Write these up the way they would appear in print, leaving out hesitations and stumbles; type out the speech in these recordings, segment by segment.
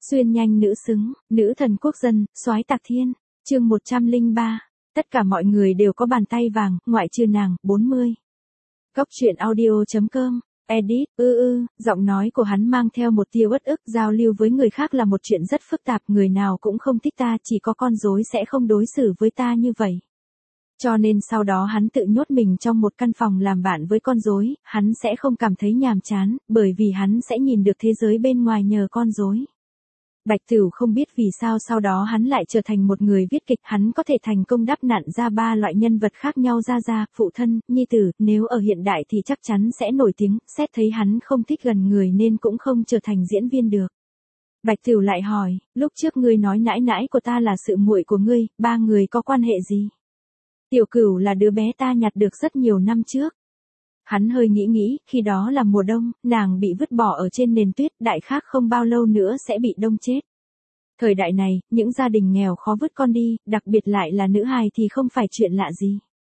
Xuyên nhanh nữ xứng, nữ thần quốc dân, soái tạc thiên. Chương 103. Tất cả mọi người đều có bàn tay vàng, ngoại trừ nàng. 40. Góc truyện audio.com. Edit, giọng nói của hắn mang theo một tia uất ức, giao lưu với người khác là một chuyện rất phức tạp, người nào cũng không thích ta, chỉ có con rối sẽ không đối xử với ta như vậy. Cho nên sau đó hắn tự nhốt mình trong một căn phòng làm bạn với con rối, hắn sẽ không cảm thấy nhàm chán, bởi vì hắn sẽ nhìn được thế giới bên ngoài nhờ con rối. Bạch Tửu không biết vì sao sau đó hắn lại trở thành một người viết kịch, hắn có thể thành công đắp nặn ra 3 loại nhân vật khác nhau ra, phụ thân, nhi tử, nếu ở hiện đại thì chắc chắn sẽ nổi tiếng, xét thấy hắn không thích gần người nên cũng không trở thành diễn viên được. Bạch Tửu lại hỏi, lúc trước ngươi nói nãi nãi của ta là sự muội của ngươi, 3 người có quan hệ gì? Tiểu Cửu là đứa bé ta nhặt được rất nhiều năm trước. Hắn hơi nghĩ, khi đó là mùa đông, nàng bị vứt bỏ ở trên nền tuyết, đại khái không bao lâu nữa sẽ bị đông chết. Thời đại này, những gia đình nghèo khó vứt con đi, đặc biệt lại là nữ hài thì không phải chuyện lạ gì.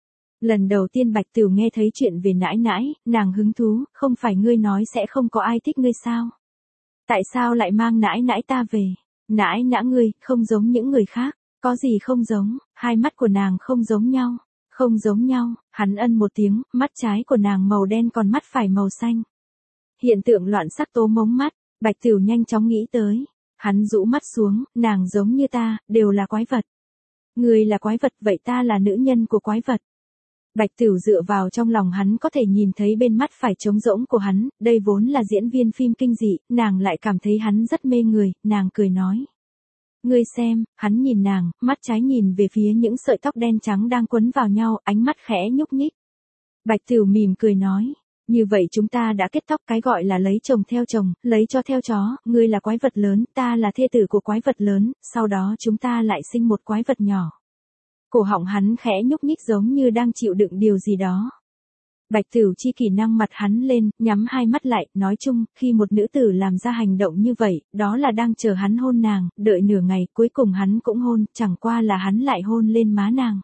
Lần đầu tiên Bạch Tửu nghe thấy chuyện về nãi nãi, nàng hứng thú, không phải ngươi nói sẽ không có ai thích ngươi sao? Tại sao lại mang nãi nãi ta về? Nãi nãi ngươi, không giống những người khác, có gì không giống, hai mắt của nàng không giống nhau. Không giống nhau, hắn ân một tiếng, mắt trái của nàng màu đen còn mắt phải màu xanh. Hiện tượng loạn sắc tố mống mắt, Bạch Tửu nhanh chóng nghĩ tới. Hắn rũ mắt xuống, nàng giống như ta, đều là quái vật. Người là quái vật, vậy ta là nữ nhân của quái vật. Bạch Tửu dựa vào trong lòng hắn có thể nhìn thấy bên mắt phải trống rỗng của hắn, đây vốn là diễn viên phim kinh dị, nàng lại cảm thấy hắn rất mê người, nàng cười nói. Ngươi xem, hắn nhìn nàng, mắt trái nhìn về phía những sợi tóc đen trắng đang quấn vào nhau, ánh mắt khẽ nhúc nhích. Bạch Tửu mỉm cười nói, như vậy chúng ta đã kết thúc, cái gọi là lấy chồng theo chồng, lấy chó theo chó, ngươi là quái vật lớn, ta là thê tử của quái vật lớn, sau đó chúng ta lại sinh một quái vật nhỏ. Cổ họng hắn khẽ nhúc nhích giống như đang chịu đựng điều gì đó. Bạch Tửu chi kỷ nâng mặt hắn lên, nhắm hai mắt lại, nói chung, khi một nữ tử làm ra hành động như vậy, đó là đang chờ hắn hôn nàng, đợi nửa ngày, cuối cùng hắn cũng hôn, chẳng qua là hắn lại hôn lên má nàng.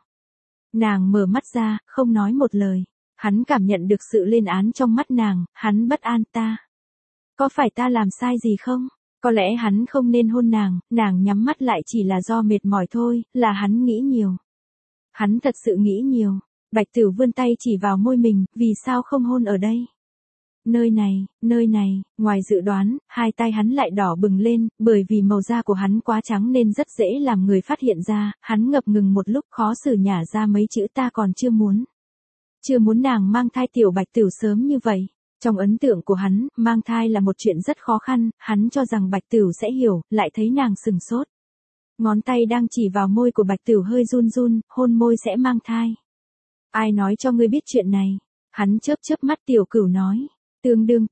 Nàng mở mắt ra, không nói một lời. Hắn cảm nhận được sự lên án trong mắt nàng, hắn bất an, ta. Có phải ta làm sai gì không? Có lẽ hắn không nên hôn nàng nhắm mắt lại chỉ là do mệt mỏi thôi, là hắn nghĩ nhiều. Hắn thật sự nghĩ nhiều. Bạch Tửu vươn tay chỉ vào môi mình, vì sao không hôn ở đây? Nơi này, ngoài dự đoán, hai tay hắn lại đỏ bừng lên, bởi vì màu da của hắn quá trắng nên rất dễ làm người phát hiện ra, hắn ngập ngừng một lúc khó xử nhả ra mấy chữ ta còn chưa muốn. Chưa muốn nàng mang thai tiểu Bạch Tửu sớm như vậy. Trong ấn tượng của hắn, mang thai là một chuyện rất khó khăn, hắn cho rằng Bạch Tửu sẽ hiểu, lại thấy nàng sừng sốt. Ngón tay đang chỉ vào môi của Bạch Tửu hơi run, hôn môi sẽ mang thai. Ai nói cho ngươi biết chuyện này? Hắn chớp mắt, Tiểu Cửu nói. Tương đương.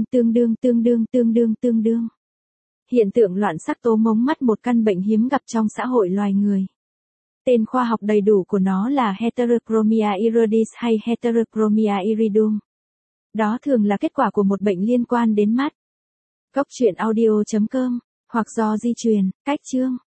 Hiện tượng loạn sắc tố mống mắt một căn bệnh hiếm gặp trong xã hội loài người. Tên khoa học đầy đủ của nó là Heterochromia iridis hay Heterochromia iridum. Đó thường là kết quả của một bệnh liên quan đến mắt. Góc truyện audio.com, hoặc do di truyền, cách chương.